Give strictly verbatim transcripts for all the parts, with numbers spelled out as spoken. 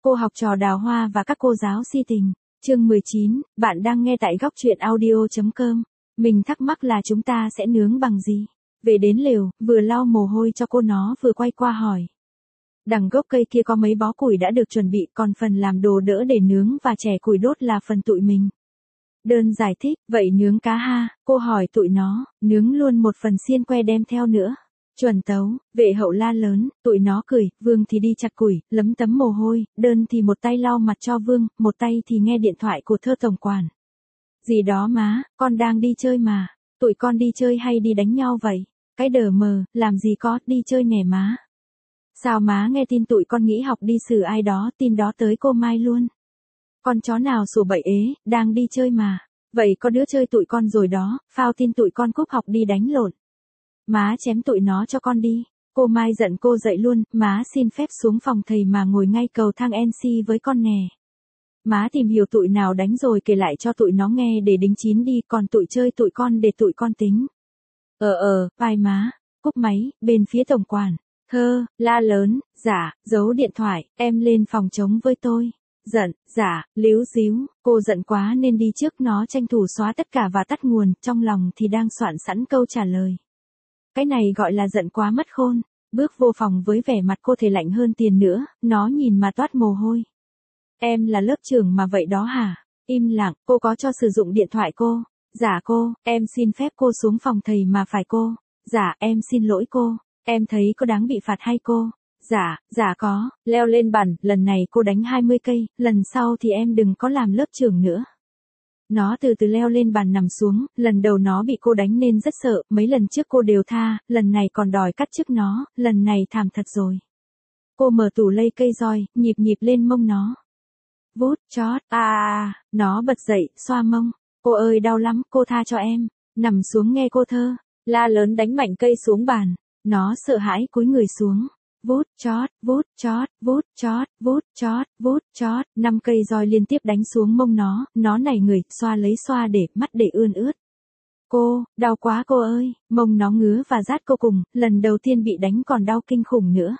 Cô học trò Đào Hoa và các cô giáo si tình. Chương mười chín, bạn đang nghe tại góc truyện audio chấm com. Mình thắc mắc là chúng ta sẽ nướng bằng gì? Về đến lều, vừa lau mồ hôi cho cô nó vừa quay qua hỏi. Đằng gốc cây kia có mấy bó củi đã được chuẩn bị, còn phần làm đồ đỡ để nướng và chẻ củi đốt là phần tụi mình. Đơn giải thích, vậy nướng cá ha, cô hỏi tụi nó, nướng luôn một phần xiên que đem theo nữa. Chuẩn tấu, vệ hậu la lớn, tụi nó cười, Vương thì đi chặt củi, lấm tấm mồ hôi, Đơn thì một tay lau mặt cho Vương, một tay thì nghe điện thoại của Thơ tổng quản. Gì đó má, con đang đi chơi mà, tụi con đi chơi hay đi đánh nhau vậy? Cái đờ mờ, làm gì có, đi chơi nè má. Sao má nghe tin tụi con nghỉ học đi xử ai đó, tin đó tới cô Mai luôn. Con chó nào sủa bậy ế, đang đi chơi mà. Vậy có đứa chơi tụi con rồi đó, phao tin tụi con cúp học đi đánh lộn. Má chém tụi nó cho con đi. Cô Mai giận cô dậy luôn, má xin phép xuống phòng thầy mà ngồi ngay cầu thang en xê với con nè. Má tìm hiểu tụi nào đánh rồi kể lại cho tụi nó nghe để đính chín đi, còn tụi chơi tụi con để tụi con tính. Ờ ờ, vai má, cúp máy, bên phía tổng quản. Thơ, la lớn, dạ, giấu điện thoại, em lên phòng trống với tôi. Giận, dạ, líu díu, cô giận quá nên đi trước nó tranh thủ xóa tất cả và tắt nguồn, trong lòng thì đang soạn sẵn câu trả lời. Cái này gọi là giận quá mất khôn, bước vô phòng với vẻ mặt cô thể lạnh hơn tiền nữa, nó nhìn mà toát mồ hôi. Em là lớp trưởng mà vậy đó hả? Im lặng, cô có cho sử dụng điện thoại cô? Dạ cô, em xin phép cô xuống phòng thầy mà phải cô. Dạ, em xin lỗi cô, em thấy có đáng bị phạt hay cô? Dạ, dạ có, leo lên bàn, lần này cô đánh hai mươi cây, lần sau thì em đừng có làm lớp trưởng nữa. Nó từ từ leo lên bàn nằm xuống, lần đầu nó bị cô đánh nên rất sợ, mấy lần trước cô đều tha, lần này còn đòi cắt chức nó, lần này thảm thật rồi. Cô mở tủ lây cây roi, nhịp nhịp lên mông nó. Vút, chót, à, à, nó bật dậy, xoa mông. Cô ơi đau lắm, cô tha cho em. Nằm xuống nghe cô Thơ, la lớn đánh mạnh cây xuống bàn. Nó sợ hãi cúi người xuống. Vút, chót, vút, chót, vút, chót, vút, chót, vút, chót, năm cây roi liên tiếp đánh xuống mông nó, nó nảy người, xoa lấy xoa để, mắt để ươn ướt. Cô, đau quá cô ơi, mông nó ngứa và rát cô cùng, lần đầu tiên bị đánh còn đau kinh khủng nữa.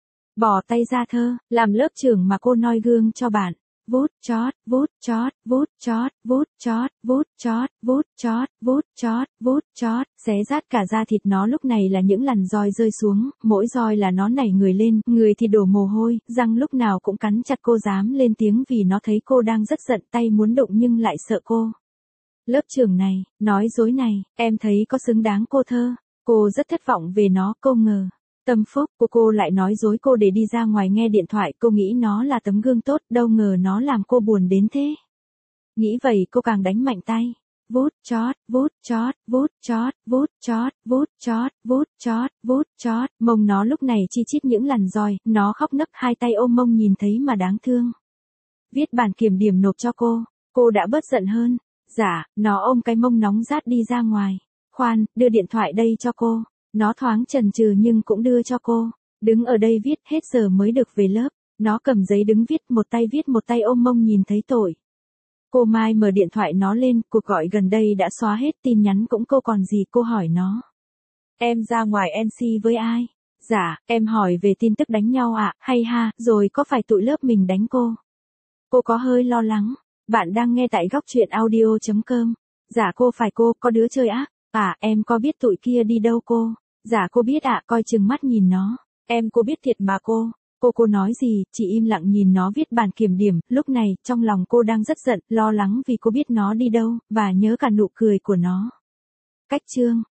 Bỏ tay ra Thơ, làm lớp trưởng mà cô noi gương cho bạn. Vút, chót, vút, chót, vút, chót, vút, chót, vút, chót, vút, chót, vút, chót, vút, chót, xé rát cả da thịt nó lúc này là những lằn roi rơi xuống, mỗi roi là nó nảy người lên, người thì đổ mồ hôi, răng lúc nào cũng cắn chặt cô dám lên tiếng vì nó thấy cô đang rất giận, tay muốn động nhưng lại sợ cô. Lớp trưởng này, nói dối này, em thấy có xứng đáng cô Thơ, cô rất thất vọng về nó, cô ngờ. Tâm phúc của cô lại nói dối cô để đi ra ngoài nghe điện thoại, cô nghĩ nó là tấm gương tốt, đâu ngờ nó làm cô buồn đến thế. Nghĩ vậy cô càng đánh mạnh tay. Vút, chót, vút, chót, vút, chót, vút, chót, vút, chót, vút, chót, vút, chót, mông nó lúc này chi chít những lằn roi, nó khóc nấc hai tay ôm mông nhìn thấy mà đáng thương. Viết bản kiểm điểm nộp cho cô, cô đã bớt giận hơn. Dạ, nó ôm cái mông nóng rát đi ra ngoài. Khoan, đưa điện thoại đây cho cô. Nó thoáng chần chừ nhưng cũng đưa cho cô. Đứng ở đây viết, hết giờ mới được về lớp. Nó cầm giấy đứng viết, một tay viết một tay ôm mông nhìn thấy tội. Cô Mai mở điện thoại nó lên, cuộc gọi gần đây đã xóa hết, tin nhắn cũng cô còn gì, cô hỏi nó. Em ra ngoài en xê với ai? Dạ, em hỏi về tin tức đánh nhau ạ, à? Hay ha, rồi có phải tụi lớp mình đánh cô? Cô có hơi lo lắng. Bạn đang nghe tại góc truyện audio chấm com. Dạ cô phải cô, có đứa chơi ác. À, em có biết tụi kia đi đâu cô? Dạ cô biết ạ, à, coi chừng mắt nhìn nó. Em cô biết thiệt mà cô. Cô cô nói gì, chỉ im lặng nhìn nó viết bản kiểm điểm, lúc này, trong lòng cô đang rất giận, lo lắng vì cô biết nó đi đâu, và nhớ cả nụ cười của nó. Cách chương.